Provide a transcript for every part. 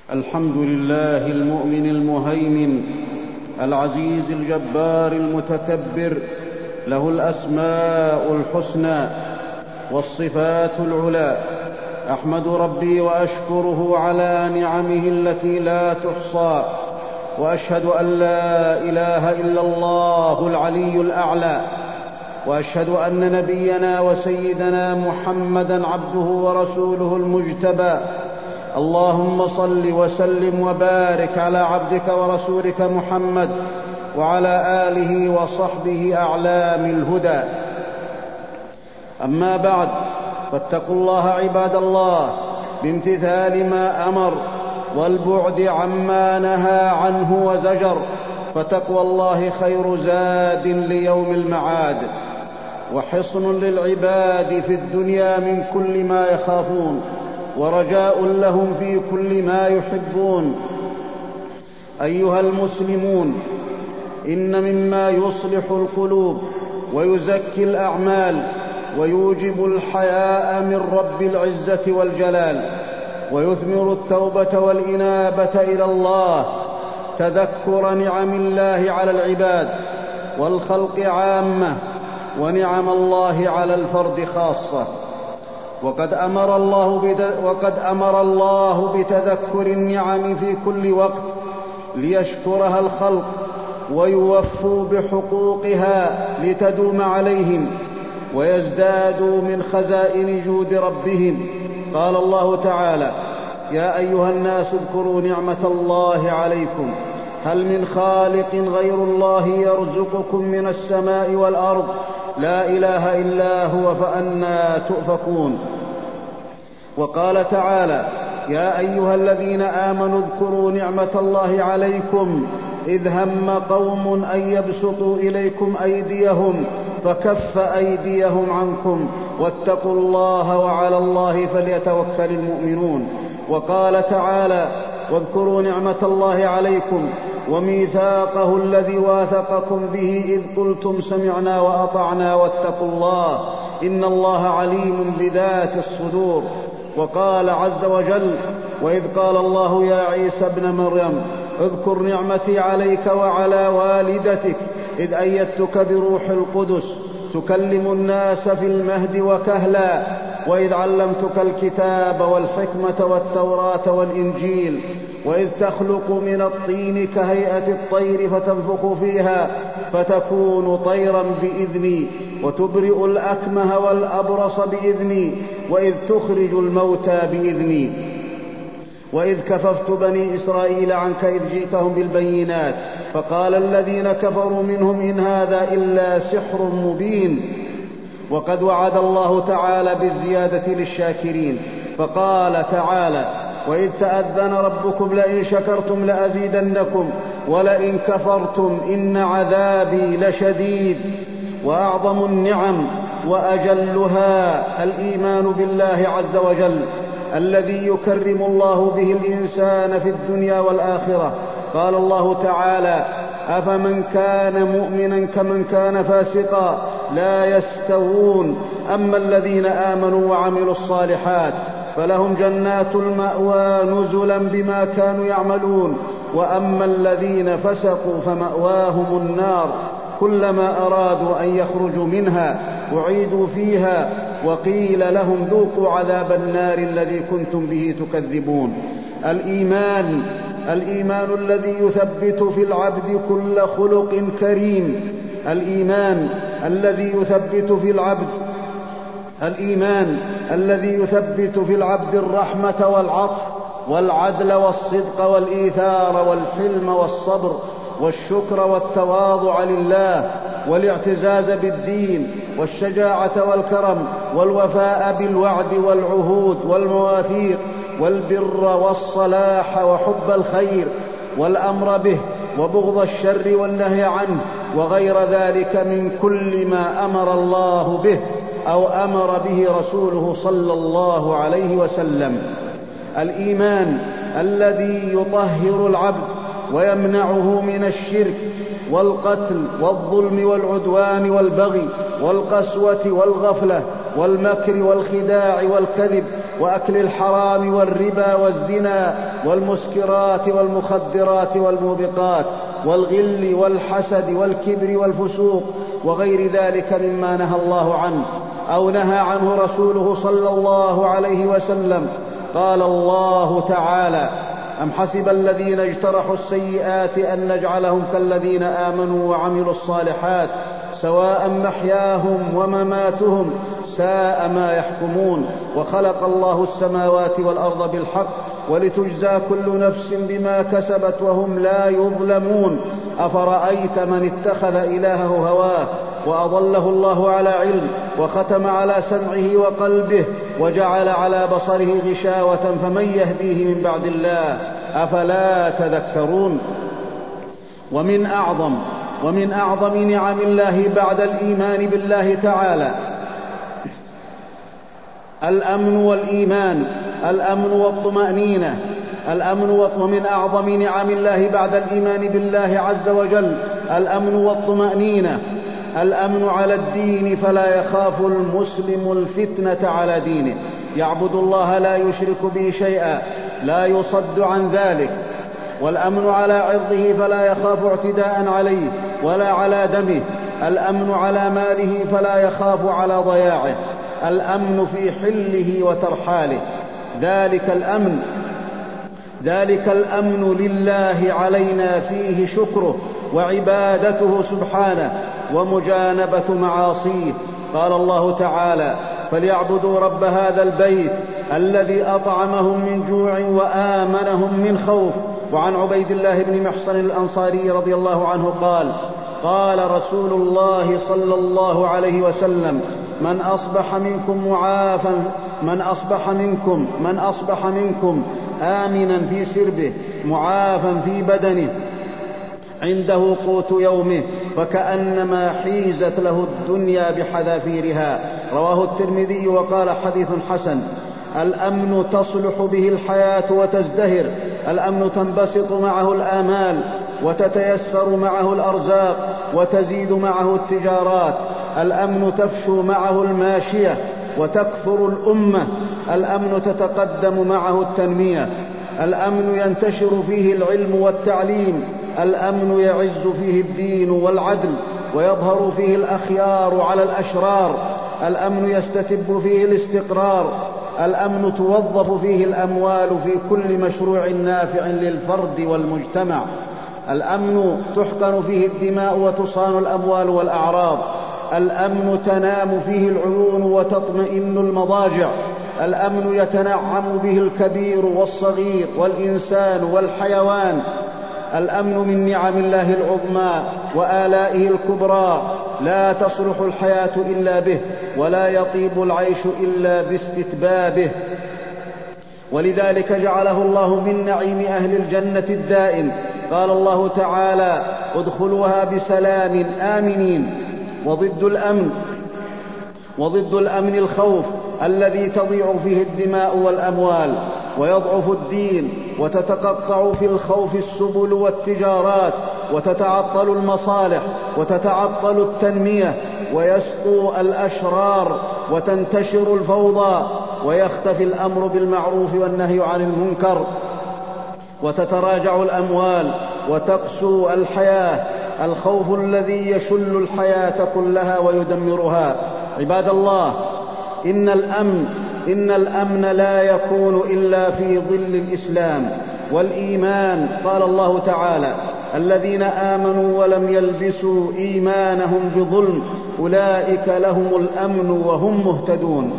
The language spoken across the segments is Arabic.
الحمد لله المؤمن المهيمن العزيز الجبار المتكبر، له الأسماء الحسنى والصفات العلى. أحمد ربي وأشكره على نعمه التي لا تحصى، وأشهد أن لا إله إلا الله العلي الأعلى، وأشهد أن نبينا وسيدنا محمدًا عبده ورسوله المجتبى. اللهم صل وسلم وبارك على عبدك ورسولك محمد وعلى آله وصحبه أعلام الهدى. أما بعد، فاتقوا الله عباد الله بامتثال ما أمر والبعد عما نهى عنه وزجر، فتقوى الله خير زاد ليوم المعاد، وحصن للعباد في الدنيا من كل ما يخافون، ورجاء لهم في كل ما يحبون. أيها المسلمون، إن مما يصلح القلوب ويزكي الأعمال ويوجب الحياء من رب العزة والجلال ويثمر التوبة والإنابة إلى الله تذكر نعم الله على العباد والخلق عامة، ونعم الله على الفرد خاصة. وقد أمر الله بتذكر النعم في كل وقت ليشكرها الخلق ويوفوا بحقوقها لتدوم عليهم ويزدادوا من خزائن جود ربهم. قال الله تعالى: يا أيها الناس اذكروا نعمة الله عليكم، هل من خالق غير الله يرزقكم من السماء والأرض، لا إله إلا هو فأنى تؤفكون. وقال تعالى: يا أيها الذين آمنوا اذكروا نعمة الله عليكم إذ هم قوم أن يبسطوا إليكم أيديهم فكف أيديهم عنكم واتقوا الله وعلى الله فليتوكل المؤمنون. وقال تعالى: واذكروا نعمة الله عليكم وميثاقه الذي واثقكم به إذ قلتم سمعنا وأطعنا واتقوا الله إن الله عليم بذات الصدور. وقال عز وجل: وإذ قال الله يا عيسى ابن مريم اذكر نعمتي عليك وعلى والدتك إذ أيدتك بروح القدس تكلم الناس في المهد وكهلا، وإذ علمتك الكتاب والحكمة والتوراة والإنجيل، وإذ تخلق من الطين كهيئة الطير فتنفخ فيها فتكون طيرا بإذني، وتبرئ الأكمه والأبرص بإذني، وإذ تخرج الموتى بإذني، وإذ كففت بني إسرائيل عنك إذ جئتهم بالبينات فقال الذين كفروا منهم إن هذا إلا سحر مبين. وقد وعد الله تعالى بالزيادة للشاكرين، فقال تعالى: وإذ تأذن ربكم لئن شكرتم لأزيدنكم ولئن كفرتم إن عذابي لشديد. وأعظم النعم وأجلها الإيمان بالله عز وجل الذي يكرم الله به الإنسان في الدنيا والآخرة. قال الله تعالى: أفمن كان مؤمنا كمن كان فاسقا لا يستوون، أما الذين آمنوا وعملوا الصالحات فلهم جنات المأوى نزلا بما كانوا يعملون، وأما الذين فسقوا فمأواهم النار كلما أرادوا أن يخرجوا منها أعيدوا فيها وقيل لهم ذوقوا عذاب النار الذي كنتم به تكذبون. الإيمان الذي يثبت في العبد كل خلق كريم، الإيمان الذي يثبت في العبد الرحمة والعطف والعدل والصدق والإيثار والحلم والصبر والشكر والتواضع لله والاعتزاز بالدين والشجاعة والكرم والوفاء بالوعد والعهود والمواثيق والبر والصلاح وحب الخير والأمر به وبغض الشر والنهي عنه وغير ذلك من كل ما أمر الله به أو أمر به رسوله صلى الله عليه وسلم. الإيمان الذي يطهر العبد ويمنعه من الشرك والقتل والظلم والعدوان والبغي والقسوة والغفلة والمكر والخداع والكذب وأكل الحرام والربا والزنا والمسكرات والمخدرات والموبقات والغل والحسد والكبر والفسوق وغير ذلك مما نهى الله عنه أو نهى عنه رسوله صلى الله عليه وسلم. قال الله تعالى: أم حسب الذين اجترحوا السيئات أن نجعلهم كالذين آمنوا وعملوا الصالحات سواء محياهم ومماتهم ساء ما يحكمون. وخلق الله السماوات والأرض بالحق ولتجزى كل نفس بما كسبت وهم لا يظلمون. أفرأيت من اتخذ إلهه هواه وأضله الله على علم وختم على سمعه وقلبه وجعل على بصره غشاوة فمن يهديه من بعد الله أفلا تذكرون. ومن أعظم نعم الله بعد الإيمان بالله تعالى الأمن والإيمان، الأمن والطمأنينة. ومن أعظم نعم الله بعد الإيمان بالله عز وجل الأمن والطمأنينة. الأمن على الدين فلا يخاف المسلم الفتنة على دينه، يعبد الله لا يشرك به شيئا، لا يصد عن ذلك. والأمن على عرضه فلا يخاف اعتداء عليه ولا على دمه. الأمن على ماله فلا يخاف على ضياعه. الأمن في حله وترحاله. ذلك الأمن لله علينا فيه شكره وعبادته سبحانه ومجانبة معاصيه. قال الله تعالى: فليعبدوا رب هذا البيت الذي أطعمهم من جوع وآمنهم من خوف. وعن عبيد الله بن محصن الأنصاري رضي الله عنه قال: قال رسول الله صلى الله عليه وسلم: من أصبح منكم آمنا في سربه معافا في بدنه عنده قوت يومه فكأنما حيزت له الدنيا بحذافيرها. رواه الترمذي وقال: حديث حسن. الأمن تصلح به الحياة وتزدهر. الأمن تنبسط معه الآمال وتتيسر معه الأرزاق وتزيد معه التجارات. الأمن تفشو معه الماشية وتكثر الأمة. الأمن تتقدم معه التنمية. الأمن ينتشر فيه العلم والتعليم. الأمن يعز فيه الدين والعدل ويظهر فيه الأخيار على الأشرار. الأمن يستتب فيه الاستقرار. الأمن توظف فيه الأموال في كل مشروع نافع للفرد والمجتمع. الأمن تحقن فيه الدماء وتصان الأموال والأعراض. الأمن تنام فيه العيون وتطمئن المضاجع. الأمن يتنعم به الكبير والصغير والإنسان والحيوان. الأمن من نعم الله العظمى وآلائه الكبرى، لا تصلح الحياة إلا به ولا يطيب العيش إلا باستتبابه. ولذلك جعله الله من نعيم أهل الجنة الدائم. قال الله تعالى: ادخلوها بسلام آمنين. وضد الأمن الخوف الذي تضيع فيه الدماء والأموال ويضعف الدين وتتقطع في الخوف السبل والتجارات وتتعطل المصالح وتتعطل التنمية ويسقو الأشرار وتنتشر الفوضى ويختفي الأمر بالمعروف والنهي عن المنكر وتتراجع الأموال وتقسو الحياة. الخوف الذي يشل الحياة كلها ويدمرها. عباد الله، إن الأمن لا يكون إلا في ظل الإسلام والإيمان. قال الله تعالى: الذين آمنوا ولم يلبسوا إيمانهم بظلم أولئك لهم الأمن وهم مهتدون.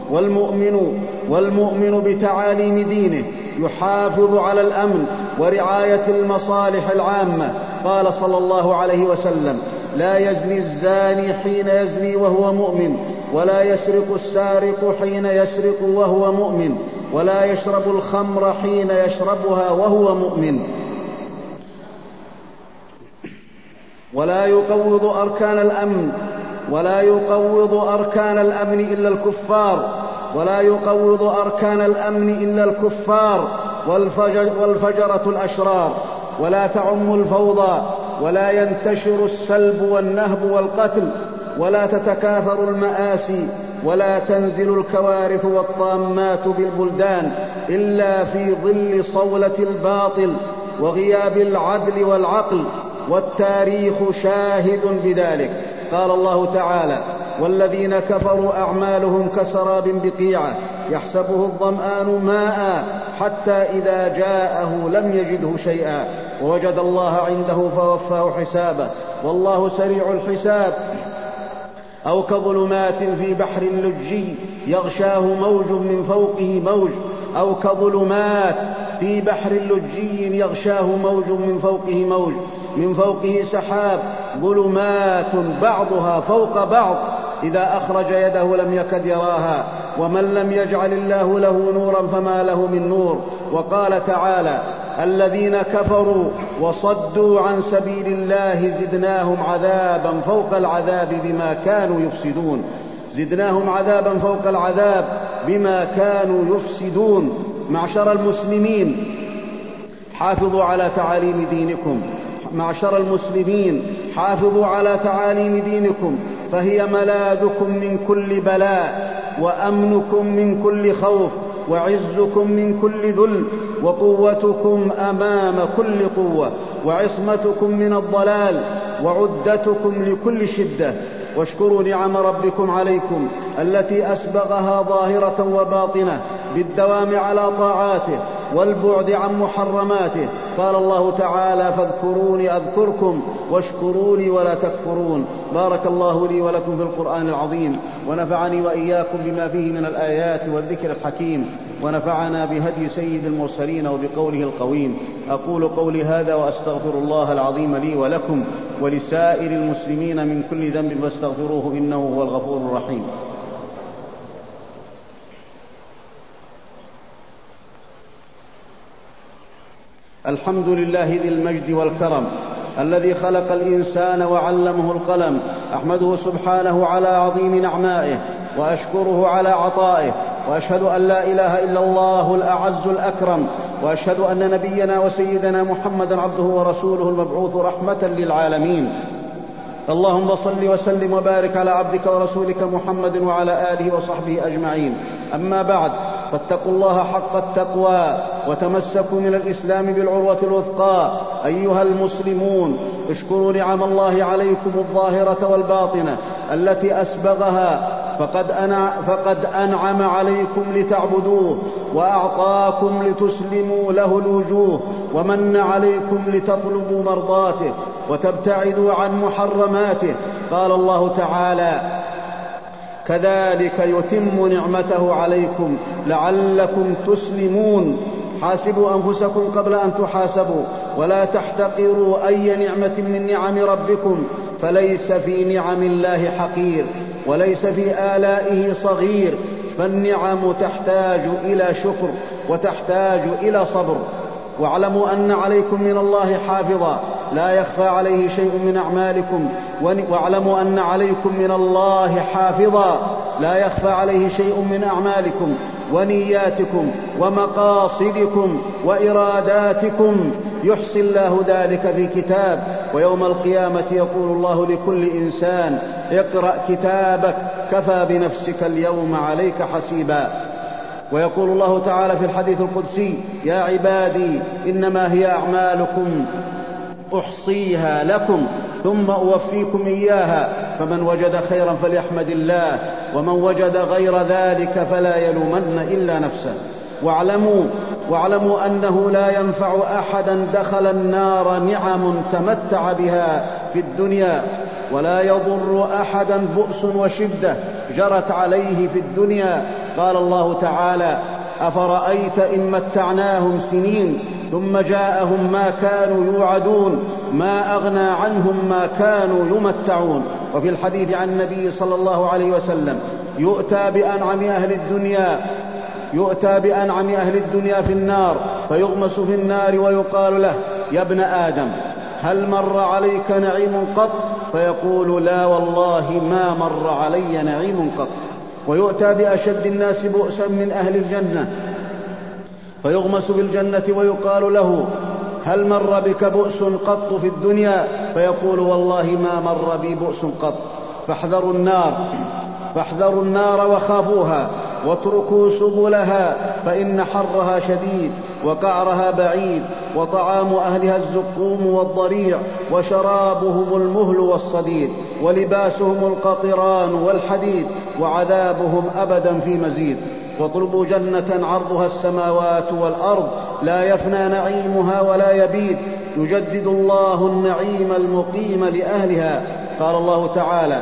والمؤمن بتعاليم دينه يحافظ على الأمن ورعاية المصالح العامة. قال صلى الله عليه وسلم: لا يزني الزاني حين يزني وهو مؤمن، ولا يسرق السارق حين يسرق وهو مؤمن، ولا يشرب الخمر حين يشربها وهو مؤمن، ولا يقوض أركان الأمن إلا الكفار والفجرة الأشرار. ولا تعم الفوضى، ولا ينتشر السلب والنهب والقتل، ولا تتكاثر المآسي، ولا تنزل الكوارث والطامات بالبلدان إلا في ظل صولة الباطل وغياب العدل والعقل، والتاريخ شاهد بذلك. قال الله تعالى: والذين كفروا أعمالهم كسراب بقيعة يحسبه الظمآن ماء حتى إذا جاءه لم يجده شيئا ووجد الله عنده فوفاه حسابه والله سريع الحساب. أو كظلمات في بحر لجي يغشاه موج من فوقه موج، أو كظلمات في بحر لجي يغشاه موج من فوقه موج، من فوقه سحاب ظلمات بعضها فوق بعض إذا أخرج يده لم يكد يراها ومن لم يجعل الله له نورا فما له من نور. وقال تعالى: الذين كفروا وصدوا عن سبيل الله زدناهم عذابا فوق العذاب بما كانوا يفسدون. زدناهم عذابا فوق العذاب بما كانوا يفسدون. معشر المسلمين، حافظوا على تعاليم دينكم. معشر المسلمين، حافظوا على تعاليم دينكم، فهي ملاذكم من كل بلاء، وأمنكم من كل خوف، وعزكم من كل ذل، وقوتكم أمام كل قوة، وعصمتكم من الضلال، وعدتكم لكل شدة. واشكروا نعم ربكم عليكم التي أسبغها ظاهرة وباطنة بالدوام على طاعاته والبعد عن محرماته. قال الله تعالى: فاذكروني أذكركم واشكروا لي ولا تكفرون. بارك الله لي ولكم في القرآن العظيم، ونفعني وإياكم بما فيه من الآيات والذكر الحكيم، ونفعنا بهدي سيد المرسلين وبقوله القويم. أقول قولي هذا وأستغفر الله العظيم لي ولكم ولسائر المسلمين من كل ذنب فاستغفروه إنه هو الغفور الرحيم. الحمد لله ذي المجد والكرم الذي خلق الإنسان وعلمه القلم. أحمده سبحانه على عظيم نعمائه وأشكره على عطائه، وأشهد أن لا إله إلا الله الأعز الأكرم، وأشهد أن نبينا وسيدنا محمدا عبده ورسوله المبعوث رحمة للعالمين. اللهم صل وسلم وبارك على عبدك ورسولك محمد وعلى آله وصحبه أجمعين. أما بعد، فاتقوا الله حق التقوى وتمسكوا من الإسلام بالعروة الوثقى. أيها المسلمون، اشكروا نعم الله عليكم الظاهرة والباطنة التي أسبغها، فقد أنعم عليكم لتعبدوه، وأعطاكم لتسلموا له الوجوه، ومن عليكم لتطلبوا مرضاته وتبتعدوا عن محرماته. قال الله تعالى: كذلك يتم نعمته عليكم لعلكم تسلمون. حاسبوا أنفسكم قبل أن تحاسبوا، ولا تحتقروا أي نعمة من نعم ربكم، فليس في نعم الله حقير، وليس في آلائه صغير، فالنعم تحتاج إلى شكر وتحتاج إلى صبر. واعلموا أن عليكم من الله حافظا لا يخفى عليه شيء من أعمالكم، واعلموا أن عليكم من الله حافظا لا يخفى عليه شيء من أعمالكم ونياتكم ومقاصدكم وإراداتكم، يحصي الله ذلك في كتاب، ويوم القيامة يقول الله لكل إنسان: اقرأ كتابك كفى بنفسك اليوم عليك حسيبا. ويقول الله تعالى في الحديث القدسي: يا عبادي إنما هي أعمالكم أحصيها لكم ثم أوفيكم إياها، فمن وجد خيرا فليحمد الله، ومن وجد غير ذلك فلا يلومن إلا نفسه. واعلموا أنه لا ينفع أحدا دخل النار نعم تمتع بها في الدنيا، ولا يضر أحدا بؤس وشدة جرت عليه في الدنيا. قال الله تعالى: أفرأيت إن متعناهم سنين ثم جاءهم ما كانوا يوعدون ما أغنى عنهم ما كانوا يمتعون. وفي الحديث عن النبي صلى الله عليه وسلم: يؤتى بأنعم أهل الدنيا في النار فيغمس في النار ويقال له: يا ابن آدم هل مر عليك نعيم قط؟ فيقول: لا والله ما مر علي نعيم قط. ويؤتى بأشد الناس بؤسا من أهل الجنة فيغمس بالجنة ويقال له: هل مر بك بؤس قط في الدنيا؟ فيقول: والله ما مر بي بؤس قط. فاحذروا النار فاحذروا النار وخافوها، واتركوا سبلها، فإن حرها شديد وقعرها بعيد، وطعام أهلها الزقوم والضريع، وشرابهم المهل والصديد، ولباسهم القطران والحديد، وعذابهم أبدا في مزيد. واطلبوا جنة عرضها السماوات والأرض، لا يفنى نعيمها ولا يبيد، يجدد الله النعيم المقيم لأهلها. قال الله تعالى: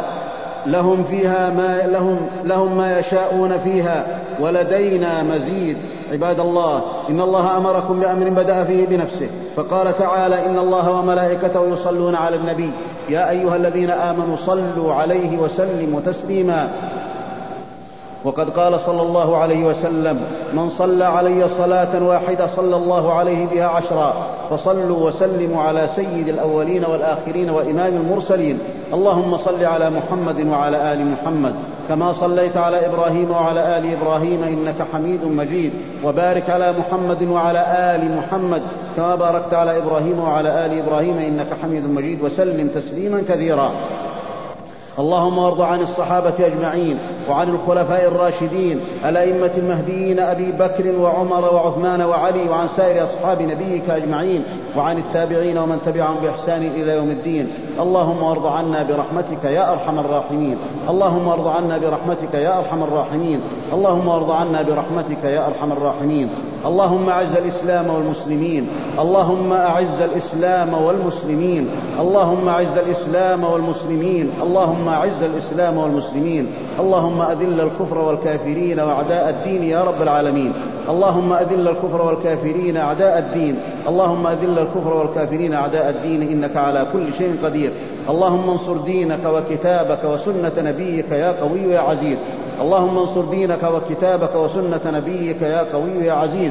لهم ما يشاءون فيها ولدينا مزيد. عباد الله، إن الله أمركم بأمر بدأ فيه بنفسه، فقال تعالى: إن الله وملائكته يصلون على النبي يا أيها الذين آمنوا صلوا عليه وسلموا تسليما. وقد قال صلى الله عليه وسلم: من صلى علي صلاة واحدة صلى الله عليه بها 10. فصلوا وسلموا على سيد الأولين والآخرين وإمام المرسلين. اللهم صل على محمد وعلى آل محمد كما صليت على إبراهيم وعلى آل إبراهيم إنك حميد مجيد، وبارك على محمد وعلى آل محمد كما باركت على إبراهيم وعلى آل إبراهيم إنك حميد مجيد، وسلم تسليما كثيرا. اللهم وارض عن الصحابة أجمعين، وعن الخلفاء الراشدين الأئمة المهديين أبي بكر وعمر وعثمان وعلي، وعن سائر أصحاب نبيك أجمعين، وعن التابعين ومن تبعهم بإحسان إلى يوم الدين. اللهم وارض عنا برحمتك يا أرحم الراحمين. اللهم وارض عنا برحمتك يا أرحم الراحمين. اللهم وارض عنا برحمتك يا أرحم الراحمين. اللهم أعز الإسلام والمسلمين. اللهم أعز الإسلام والمسلمين. اللهم أعز الإسلام والمسلمين. اللهم أعز الإسلام والمسلمين. اللهم أذل الكفر والكافرين وأعداء الدين يا رب العالمين. اللهم أذل الكفر والكافرين أعداء الدين. اللهم أذل الكفر والكافرين أعداء الدين إنك على كل شيء قدير. اللهم انصر دينك وكتابك وسنة نبيك يا قوي يا عزيز. اللهم انصر دينك وكتابك وسنة نبيك يا قوي يا عزيز.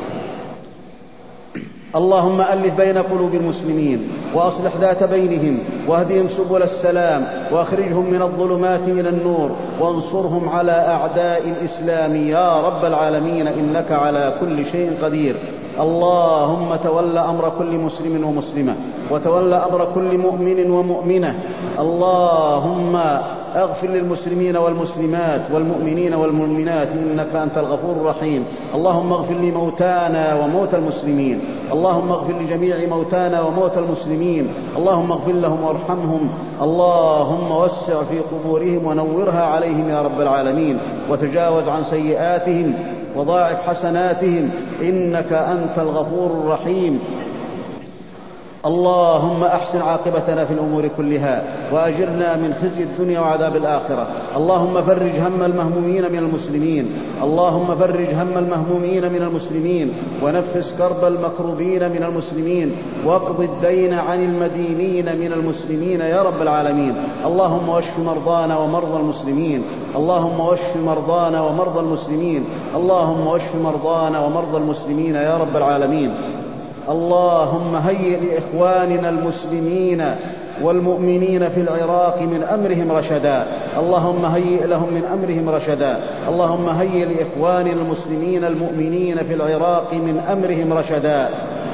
اللهم ألف بين قلوب المسلمين وأصلح ذات بينهم، واهدهم سبل السلام، وأخرجهم من الظلمات إلى النور، وانصرهم على أعداء الإسلام يا رب العالمين إنك على كل شيء قدير. اللهم تول أمر كل مسلم ومسلمة، وتول أمر كل مؤمن ومؤمنة. اللهم اغفر للمسلمين والمسلمات والمؤمنين والمؤمنات إنك أنت الغفور الرحيم. اللهم اغفر لموتانا وموتى المسلمين. اللهم اغفر لجميع موتانا وموتى المسلمين. اللهم اغفر لهم وارحمهم. اللهم وسع في قبورهم ونورها عليهم يا رب العالمين، وتجاوز عن سيئاتهم وضاعف حسناتهم إنك أنت الغفور الرحيم. اللهم أحسن عاقبتنا في الأمور كلها، وأجرنا من خزي الدنيا وعذاب الآخرة. اللهم فرج هم المهمومين من المسلمين. اللهم فرج هم المهمومين من المسلمين، ونفس كرب المكروبين من المسلمين، واقض الدين عن المدينين من المسلمين يا رب العالمين. اللهم واشف مرضانا ومرضى المسلمين. اللهم واشف مرضانا ومرضى المسلمين. اللهم واشف مرضانا ومرضى المسلمين يا رب العالمين. اللهم هيئ لإخواننا المسلمين والمؤمنين في العراق من أمرهم رشدا. اللهم هيئ لهم من أمرهم رشدا. اللهم هيئ لإخواننا المسلمين المؤمنين في العراق من أمرهم رشدا.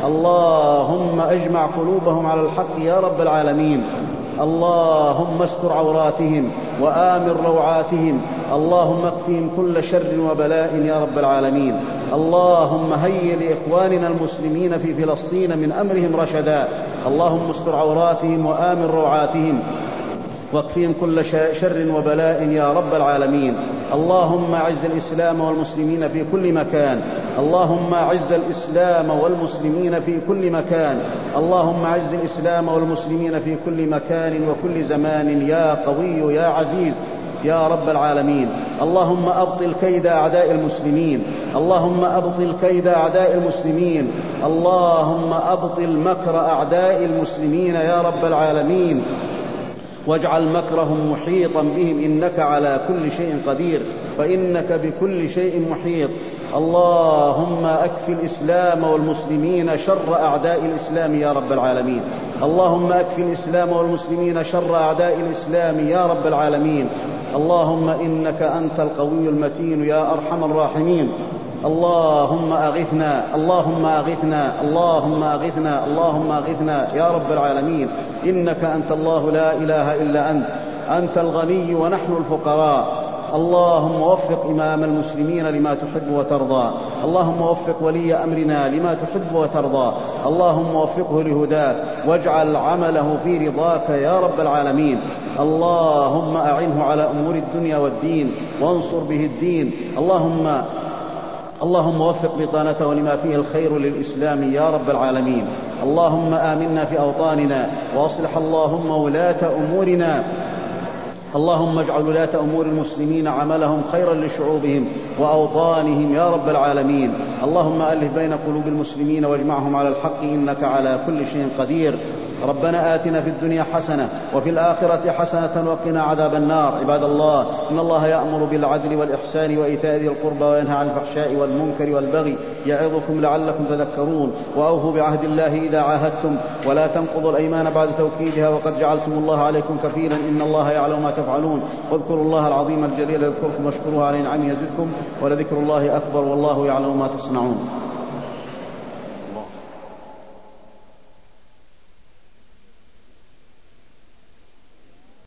اللهم اجمع قلوبهم على الحق يا رب العالمين. اللهم استر عوراتهم وآمن روعاتهم. اللهم اكفهم كل شر وبلاء يا رب العالمين. اللهم هيئ لإخواننا المسلمين في فلسطين من أمرهم رشدا. اللهم استر عوراتهم وآمن روعاتهم، واكفهم كل شر وبلاء يا رب العالمين. اللهم أعز الإسلام والمسلمين في كل مكان. اللهم أعز الإسلام والمسلمين في كل مكان. اللهم أعز الإسلام والمسلمين في كل مكان وكل زمان يا قوي يا عزيز يا رب العالمين. اللهم أبطل كيد أعداء المسلمين. اللهم أبطل كيد أعداء المسلمين. اللهم أبطل مكر أعداء المسلمين يا رب العالمين، واجعل مكرهم محيطا بهم إنك على كل شيء قدير، فإنك بكل شيء محيط. اللهم أكف الإسلام والمسلمين شر أعداء الإسلام يا رب العالمين. اللهم أكف الإسلام والمسلمين شر أعداء الإسلام يا رب العالمين. اللهم إنك أنت القوي المتين يا أرحم الراحمين. اللهم أغثنا اللهم أغثنا اللهم أغثنا اللهم أغثنا يا رب العالمين. إنك أنت الله لا إله إلا أنت. أنت الغني ونحن الفقراء. اللهم وفق إمام المسلمين لما تحب وترضى، اللهم وفق ولي أمرنا لما تحب وترضى، اللهم وفقه لهداك واجعل عمله في رضاك يا رب العالمين. اللهم أعنه على أمور الدنيا والدين وانصر به الدين. اللهم وفق بطانته لما فيه الخير للإسلام يا رب العالمين. اللهم آمنا في أوطاننا وأصلح اللهم ولاة أمورنا. اللهم اجعل ولاة أمور المسلمين عملهم خيرا لشعوبهم وأوطانهم يا رب العالمين. اللهم ألف بين قلوب المسلمين واجمعهم على الحق إنك على كل شيء قدير. ربنا آتنا في الدنيا حسنة وفي الآخرة حسنة وقنا عذاب النار. عباد الله، إن الله يأمر بالعدل والإحسان وإيتاء ذي القربى وينهى عن الفحشاء والمنكر والبغي يعظكم لعلكم تذكرون. وأوفوا بعهد الله إذا عاهدتم ولا تنقضوا الأيمان بعد توكيدها وقد جعلتم الله عليكم كفيلا إن الله يعلم ما تفعلون. واذكروا الله العظيم الجليل يذكركم واشكروه على نعمه يزدكم ولذكر الله أكبر والله يعلم ما تصنعون.